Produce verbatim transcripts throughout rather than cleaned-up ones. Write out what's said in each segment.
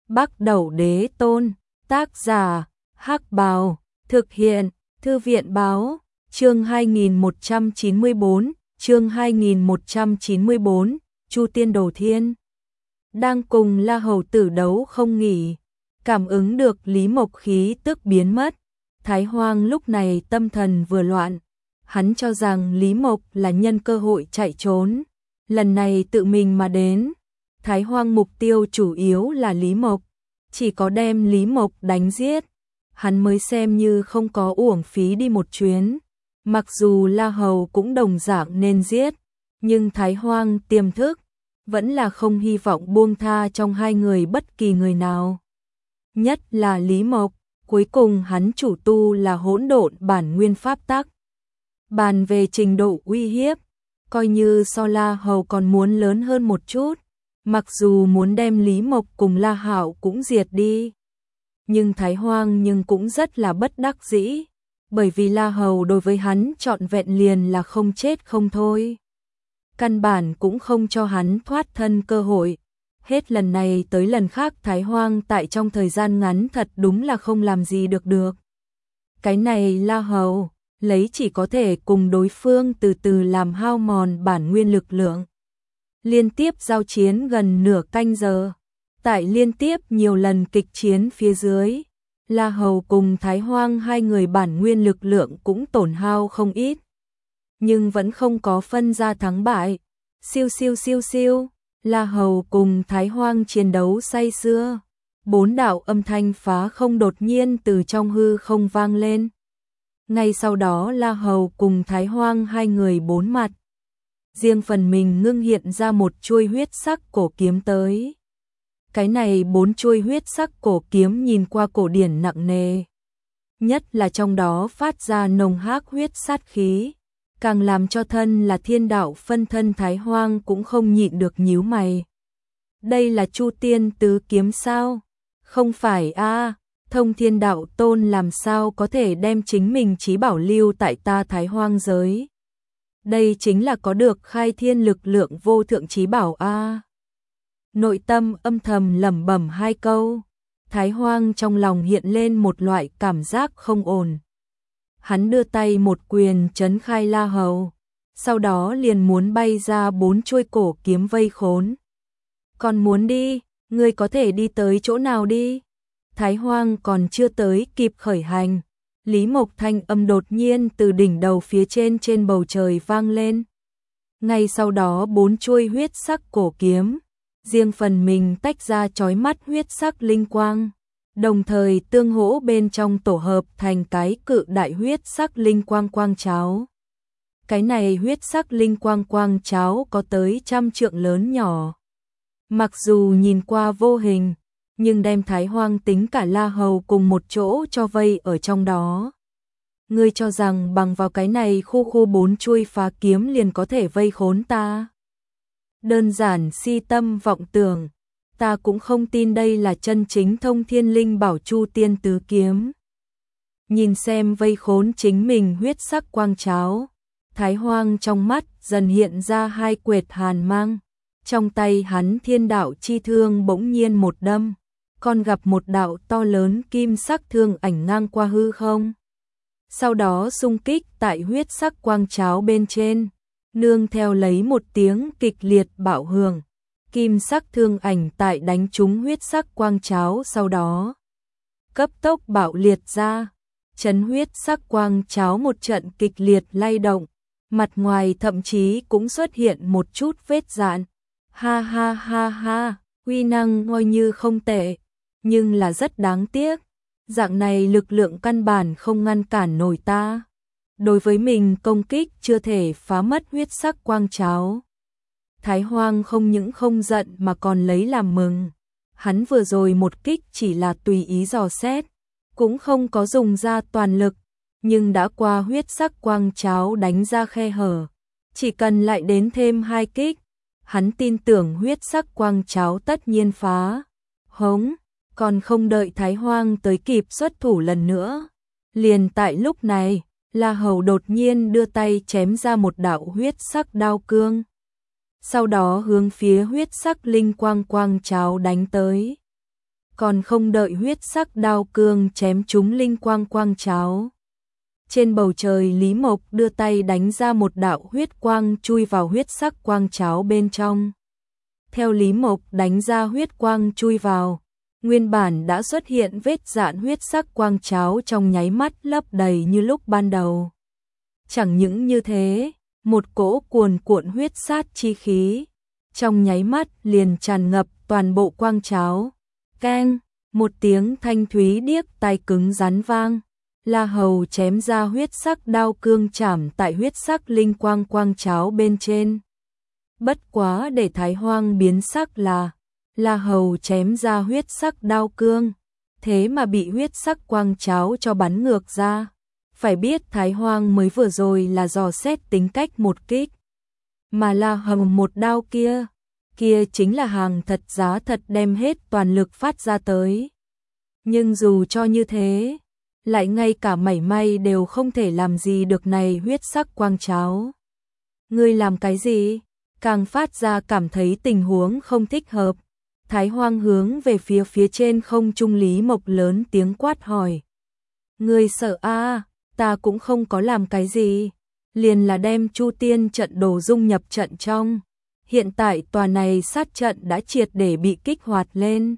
Bắc Đẩu Đế Tôn, tác giả, Hắc Bào, thực hiện, Thư viện Báo, chương hai nghìn một trăm chín mươi bốn, chương hai nghìn một trăm chín mươi bốn, Chu Tiên Đồ Thiên. Đang cùng La Hầu Tử đấu không nghỉ, cảm ứng được Lý Mộc khí tức biến mất. Thái Hoang lúc này tâm thần vừa loạn, hắn cho rằng Lý Mộc là nhân cơ hội chạy trốn, lần này tự mình mà đến. Thái Hoang mục tiêu chủ yếu là Lý Mộc, chỉ có đem Lý Mộc đánh giết, hắn mới xem như không có uổng phí đi một chuyến. Mặc dù La Hầu cũng đồng dạng nên giết, nhưng Thái Hoang tiềm thức vẫn là không hy vọng buông tha trong hai người bất kỳ người nào. Nhất là Lý Mộc, cuối cùng hắn chủ tu là hỗn độn bản nguyên pháp tắc. Bàn về trình độ uy hiếp, coi như so La Hầu còn muốn lớn hơn một chút, mặc dù muốn đem Lý Mộc cùng La Hạo cũng diệt đi. Nhưng Thái Hoang nhưng cũng rất là bất đắc dĩ, bởi vì La Hầu đối với hắn trọn vẹn liền là không chết không thôi. Căn bản cũng không cho hắn thoát thân cơ hội. Hết lần này tới lần khác Thái Hoang tại trong thời gian ngắn thật đúng là không làm gì được được. Cái này La Hầu lấy chỉ có thể cùng đối phương từ từ làm hao mòn bản nguyên lực lượng. Liên tiếp giao chiến gần nửa canh giờ, tại liên tiếp nhiều lần kịch chiến phía dưới, La Hầu cùng Thái Hoang hai người bản nguyên lực lượng cũng tổn hao không ít, nhưng vẫn không có phân ra thắng bại. Siêu siêu siêu siêu, La Hầu cùng Thái Hoang chiến đấu say sưa, bốn đạo âm thanh phá không đột nhiên từ trong hư không vang lên. Ngay sau đó La Hầu cùng Thái Hoang hai người bốn mặt, riêng phần mình ngưng hiện ra một chuôi huyết sắc cổ kiếm tới. Cái này bốn chuôi huyết sắc cổ kiếm nhìn qua cổ điển nặng nề, nhất là trong đó phát ra nồng hắc huyết sát khí, càng làm cho thân là thiên đạo phân thân Thái Hoang cũng không nhịn được nhíu mày. Đây là Chu Tiên tứ kiếm sao? Không phải a, à, Thông Thiên Đạo Tôn làm sao có thể đem chính mình chí bảo lưu tại ta Thái Hoang giới? Đây chính là có được khai thiên lực lượng vô thượng chí bảo a. À. Nội tâm âm thầm lẩm bẩm hai câu, Thái Hoang trong lòng hiện lên một loại cảm giác không ổn. Hắn đưa tay một quyền trấn khai La Hầu, sau đó liền muốn bay ra bốn chuôi cổ kiếm vây khốn. Còn muốn đi, ngươi có thể đi tới chỗ nào đi? Thái Hoang còn chưa tới kịp khởi hành, Lý Mộc thanh âm đột nhiên từ đỉnh đầu phía trên trên bầu trời vang lên. Ngay sau đó bốn chuôi huyết sắc cổ kiếm, riêng phần mình tách ra chói mắt huyết sắc linh quang, đồng thời tương hỗ bên trong tổ hợp thành cái cự đại huyết sắc linh quang quang cháo. Cái này huyết sắc linh quang quang cháo có tới trăm trượng lớn nhỏ. Mặc dù nhìn qua vô hình, nhưng đem Thái Hoang tính cả La Hầu cùng một chỗ cho vây ở trong đó. Ngươi cho rằng bằng vào cái này khu khu bốn chuôi phá kiếm liền có thể vây khốn ta? Đơn giản si tâm vọng tưởng, ta cũng không tin đây là chân chính Thông Thiên Linh Bảo Chu Tiên tứ kiếm. Nhìn xem vây khốn chính mình huyết sắc quang cháo, Thái Hoang trong mắt dần hiện ra hai quệt hàn mang, trong tay hắn thiên đạo chi thương bỗng nhiên một đâm, còn gặp một đạo to lớn kim sắc thương ảnh ngang qua hư không. Sau đó xung kích tại huyết sắc quang cháo bên trên, nương theo lấy một tiếng kịch liệt bạo hưởng, kim sắc thương ảnh tại đánh trúng huyết sắc quang cháo sau đó cấp tốc bạo liệt ra, chấn huyết sắc quang cháo một trận kịch liệt lay động, mặt ngoài thậm chí cũng xuất hiện một chút vết rạn. Ha ha ha ha, uy năng coi như không tệ, nhưng là rất đáng tiếc, dạng này lực lượng căn bản không ngăn cản nổi ta. Đối với mình công kích chưa thể phá mất huyết sắc quang cháo. Thái Hoang không những không giận mà còn lấy làm mừng. Hắn vừa rồi một kích chỉ là tùy ý dò xét, cũng không có dùng ra toàn lực, nhưng đã qua huyết sắc quang cháo đánh ra khe hở. Chỉ cần lại đến thêm hai kích, hắn tin tưởng huyết sắc quang cháo tất nhiên phá. Hống, còn không đợi Thái Hoang tới kịp xuất thủ lần nữa. Liền tại lúc này, La Hầu đột nhiên đưa tay chém ra một đạo huyết sắc đao cương. Sau đó hướng phía huyết sắc linh quang quang cháo đánh tới. còn không đợi huyết sắc đao cương chém trúng linh quang quang cháo. Trên bầu trời Lý Mộc đưa tay đánh ra một đạo huyết quang chui vào huyết sắc quang cháo bên trong. Theo Lý Mộc đánh ra huyết quang chui vào, nguyên bản đã xuất hiện vết dạn huyết sắc quang cháo trong nháy mắt lấp đầy như lúc ban đầu. Chẳng những như thế, một cỗ cuồn cuộn huyết sát chi khí, trong nháy mắt liền tràn ngập toàn bộ quang cháo. Keng, một tiếng thanh thúy điếc tai cứng rắn vang. La Hầu chém ra huyết sắc đao cương chảm tại huyết sắc linh quang quang cháo bên trên. Bất quá để Thái Hoang biến sắc là, La Hầu chém ra huyết sắc đao cương, thế mà bị huyết sắc quang cháo cho bắn ngược ra. Phải biết Thái Hoang mới vừa rồi là dò xét tính cách một kích, mà La Hầu một đao kia, kia chính là hàng thật giá thật đem hết toàn lực phát ra tới. Nhưng dù cho như thế, lại ngay cả mảy may đều không thể làm gì được này huyết sắc quang cháo. Ngươi làm cái gì? Càng phát ra cảm thấy tình huống không thích hợp. Thái Hoang hướng về phía phía trên không trung Lý Mộc lớn tiếng quát hỏi. Ngươi sợ a? À, ta cũng không có làm cái gì. Liền là đem Chu Tiên trận đồ dung nhập trận trong. Hiện tại tòa này sát trận đã triệt để bị kích hoạt lên.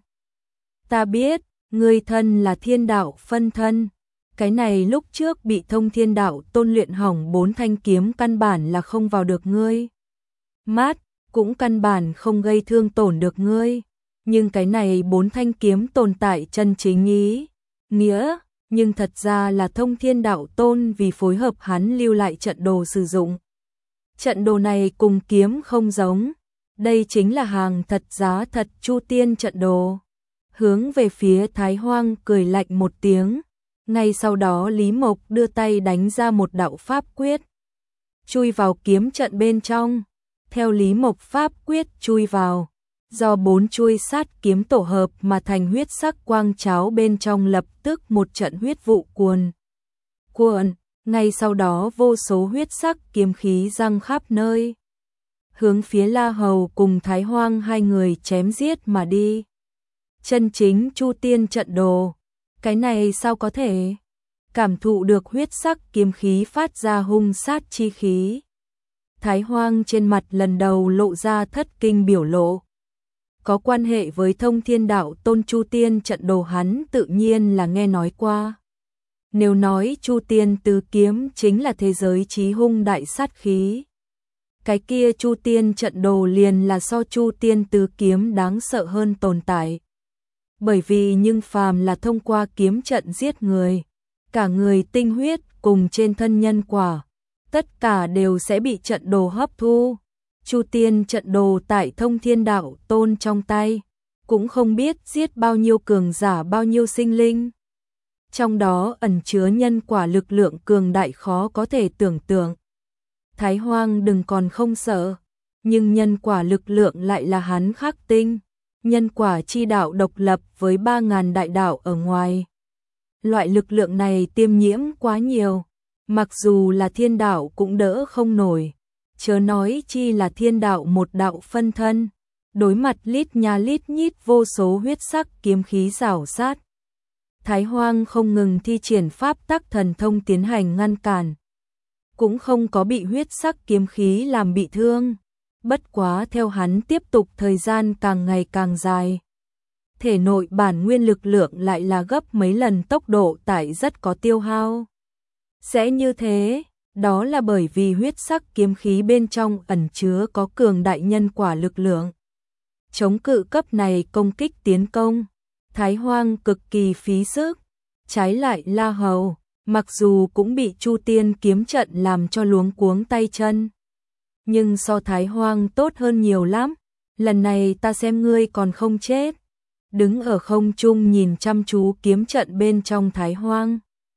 Ta biết, ngươi thân là thiên đạo phân thân. Cái này lúc trước bị Thông Thiên Đạo Tôn luyện hỏng bốn thanh kiếm căn bản là không vào được ngươi. Mát, cũng căn bản không gây thương tổn được ngươi. Nhưng cái này bốn thanh kiếm tồn tại chân chính ý nghĩa, nhưng thật ra là Thông Thiên Đạo Tôn vì phối hợp hắn lưu lại trận đồ sử dụng. Trận đồ này cùng kiếm không giống, đây chính là hàng thật giá thật Chu Tiên trận đồ. Hướng về phía Thái Hoang cười lạnh một tiếng, ngay sau đó Lý Mộc đưa tay đánh ra một đạo pháp quyết, chui vào kiếm trận bên trong. Theo Lý Mộc pháp quyết chui vào, do bốn chuôi sát kiếm tổ hợp mà thành huyết sắc quang cháo bên trong lập tức một trận huyết vụ cuồn cuộn, ngay sau đó vô số huyết sắc kiếm khí giăng khắp nơi, hướng phía La Hầu cùng Thái Hoang hai người chém giết mà đi. Chân chính Chu Tiên trận đồ, cái này sao có thể? Cảm thụ được huyết sắc kiếm khí phát ra hung sát chi khí, Thái Hoang trên mặt lần đầu lộ ra thất kinh biểu lộ. Có quan hệ với Thông Thiên Đạo Tôn Chu Tiên trận đồ hắn tự nhiên là nghe nói qua. Nếu nói Chu Tiên tứ kiếm chính là thế giới chí hung đại sát khí, cái kia Chu Tiên trận đồ liền là so Chu Tiên tứ kiếm đáng sợ hơn tồn tại. Bởi vì nhưng phàm là thông qua kiếm trận giết người, cả người tinh huyết cùng trên thân nhân quả, tất cả đều sẽ bị trận đồ hấp thu. Chu Tiên trận đồ tại Thông Thiên Đạo Tôn trong tay, cũng không biết giết bao nhiêu cường giả bao nhiêu sinh linh. Trong đó ẩn chứa nhân quả lực lượng cường đại khó có thể tưởng tượng. Thái Hoang đừng còn không sợ, nhưng nhân quả lực lượng lại là hắn khắc tinh. Nhân quả chi đạo độc lập với ba ngàn đại đạo ở ngoài. Loại lực lượng này tiêm nhiễm quá nhiều, mặc dù là thiên đạo cũng đỡ không nổi. Chớ nói chi là thiên đạo một đạo phân thân, đối mặt lít nha lít nhít vô số huyết sắc kiếm khí rảo sát. Thái Hoang không ngừng thi triển pháp tắc thần thông tiến hành ngăn cản, cũng không có bị huyết sắc kiếm khí làm bị thương. Bất quá theo hắn tiếp tục thời gian càng ngày càng dài, thể nội bản nguyên lực lượng lại là gấp mấy lần tốc độ tại rất có tiêu hao. Sẽ như thế, đó là bởi vì huyết sắc kiếm khí bên trong ẩn chứa có cường đại nhân quả lực lượng. Chống cự cấp này công kích tiến công, Thái Hoang cực kỳ phí sức. Trái lại La Hầu, mặc dù cũng bị Chu Tiên kiếm trận làm cho luống cuống tay chân, nhưng so Thái Hoang tốt hơn nhiều lắm. Lần này ta xem ngươi còn không chết. Đứng ở không trung nhìn chăm chú kiếm trận bên trong Thái Hoang,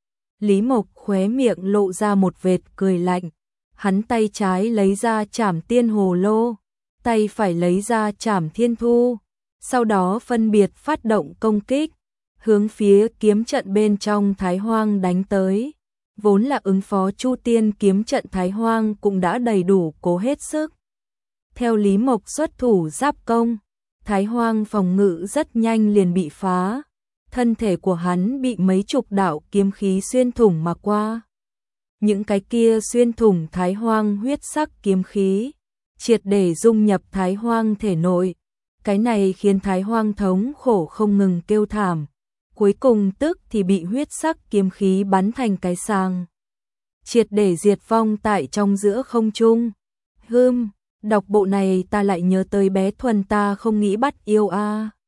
Lý Mộc khóe miệng lộ ra một vệt cười lạnh. Hắn tay trái lấy ra Trảm Tiên Hồ Lô, tay phải lấy ra Trảm Thiên Thu, sau đó phân biệt phát động công kích, hướng phía kiếm trận bên trong Thái Hoang đánh tới. Vốn là ứng phó Chu Tiên kiếm trận Thái Hoang cũng đã đầy đủ cố hết sức. Theo Lý Mộc xuất thủ giáp công, Thái Hoang phòng ngự rất nhanh liền bị phá, thân thể của hắn bị mấy chục đạo kiếm khí xuyên thủng mà qua. Những cái kia xuyên thủng Thái Hoang huyết sắc kiếm khí, triệt để dung nhập Thái Hoang thể nội. Cái này khiến Thái Hoang thống khổ không ngừng kêu thảm, cuối cùng tức thì bị huyết sắc kiếm khí bắn thành cái sàng, triệt để diệt vong tại trong giữa không trung. Hừm, đọc bộ này ta lại nhớ tới bé Thuần ta không nghĩ bắt yêu a.